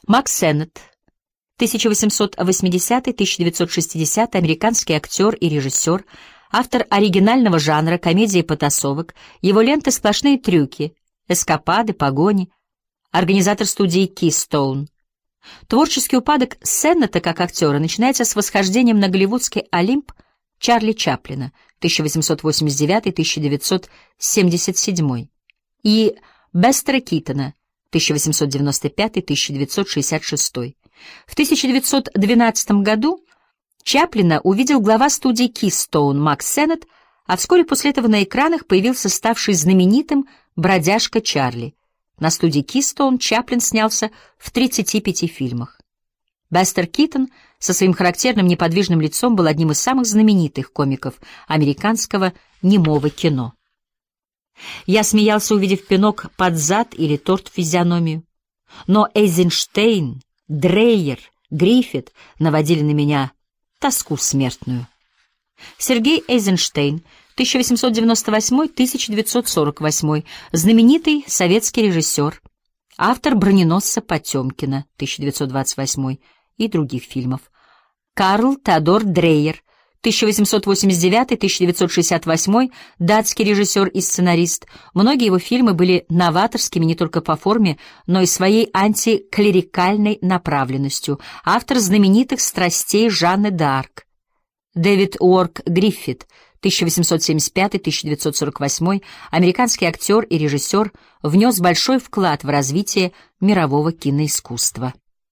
Мак Сеннет, 1880-1960, американский актер и режиссер, автор оригинального жанра комедии потасовок, его ленты сплошные трюки, эскапады, погони, организатор студии Keystone. Творческий упадок Сеннета как актера начинается с восхождением на голливудский Олимп Чарли Чаплина, 1889-1977, и Бестера Китона, 1895-1966. В 1912 году Чаплина увидел глава студии Keystone Мак Сеннет, а вскоре после этого на экранах появился ставший знаменитым бродяжка Чарли. На студии Keystone Чаплин снялся в 35 фильмах. Бестер Китон со своим характерным неподвижным лицом был одним из самых знаменитых комиков американского немого кино. Я смеялся, увидев пинок под зад или торт в физиономию. Но Эйзенштейн, Дрейер, Гриффит наводили на меня тоску смертную. Сергей Эйзенштейн, 1898-1948, знаменитый советский режиссер, автор «Броненосца Потемкина», 1928, и других фильмов. Карл Теодор Дрейер, 1889-1968, датский режиссер и сценарист. Многие его фильмы были новаторскими не только по форме, но и своей антиклерикальной направленностью. Автор знаменитых «Страстей» Жанны д'Арк. Дэвид Уорк Гриффит, 1875-1948, американский актер и режиссер, внес большой вклад в развитие мирового киноискусства.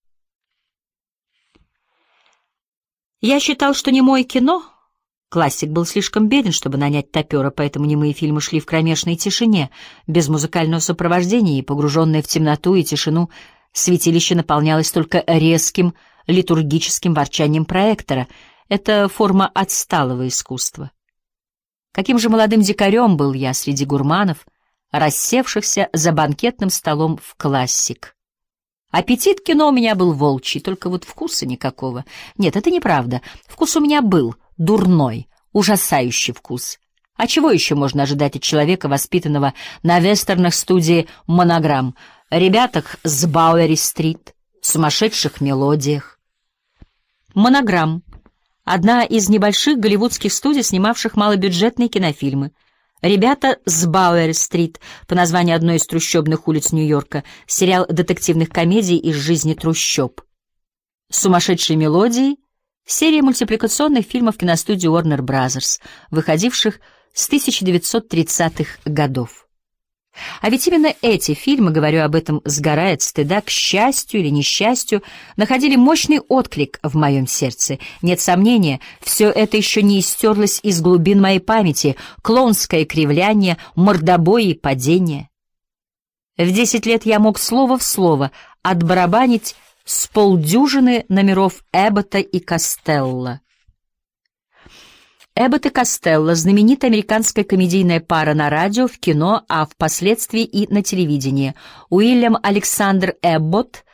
Я считал, что немое кино... Классик был слишком беден, чтобы нанять топера, поэтому немые фильмы шли в кромешной тишине, без музыкального сопровождения, и, погруженное в темноту и тишину, святилище наполнялось только резким литургическим ворчанием проектора. Это форма отсталого искусства. Каким же молодым дикарем был я среди гурманов, рассевшихся за банкетным столом в классик. Аппетит кино у меня был волчий, только вот вкуса никакого. Нет, это неправда. Вкус у меня был дурной, ужасающий вкус. А чего еще можно ожидать от человека, воспитанного на вестернах студии «Монограмм», ребятах с Бауэри-стрит, сумасшедших мелодиях? «Монограмм» — одна из небольших голливудских студий, снимавших малобюджетные кинофильмы. «Ребята с Бауэр-стрит» по названию одной из трущобных улиц Нью-Йорка, сериал детективных комедий из жизни трущоб. «Сумасшедшие мелодии» — серия мультипликационных фильмов киностудии Warner Bros., выходивших с 1930-х годов. А ведь именно эти фильмы, говорю об этом сгорая от стыда, к счастью или несчастью, находили мощный отклик в моем сердце. Нет сомнения, все это еще не истерлось из глубин моей памяти, клоунское кривляние, мордобои и падение. В 10 лет я мог слово в слово отбарабанить с полдюжины номеров Эббота и Костелло. Эббот и Костелло — знаменитая американская комедийная пара на радио, в кино, а впоследствии и на телевидении. Уильям Александр Эбботт,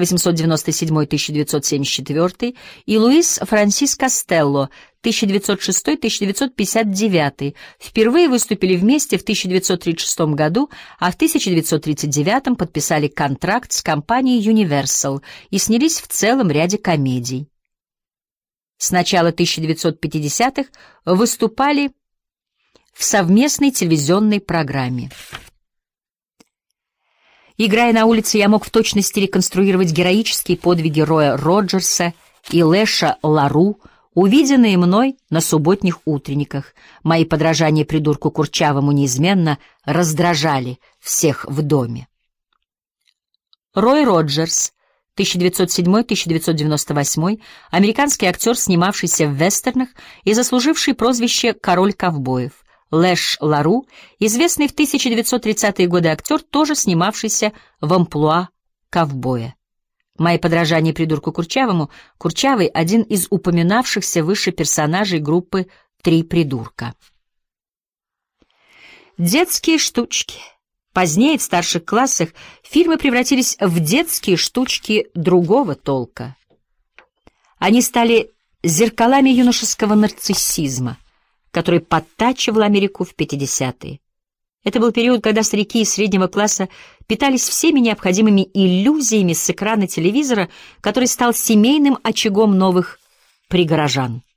1897-1974, и Луис Франсис Костелло, 1906-1959, впервые выступили вместе в 1936 году, а в 1939 подписали контракт с компанией Universal и снялись в целом ряде комедий. С начала 1950-х выступали в совместной телевизионной программе. Играя на улице, я мог в точности реконструировать героические подвиги Роя Роджерса и Леша Лару, увиденные мной на субботних утренниках. Мои подражания придурку Курчавому неизменно раздражали всех в доме. Рой Роджерс, 1907-1998, американский актер, снимавшийся в вестернах и заслуживший прозвище «Король ковбоев». Лэш Лару, известный в 1930-е годы актер, тоже снимавшийся в амплуа ковбоя. Мои подражания придурку Курчавому, Курчавый — один из упоминавшихся выше персонажей группы «Три придурка». Детские штучки. Позднее, в старших классах, фильмы превратились в детские штучки другого толка. Они стали зеркалами юношеского нарциссизма, который подтачивал Америку в 50-е. Это был период, когда старики из среднего класса питались всеми необходимыми иллюзиями с экрана телевизора, который стал семейным очагом новых пригорожан.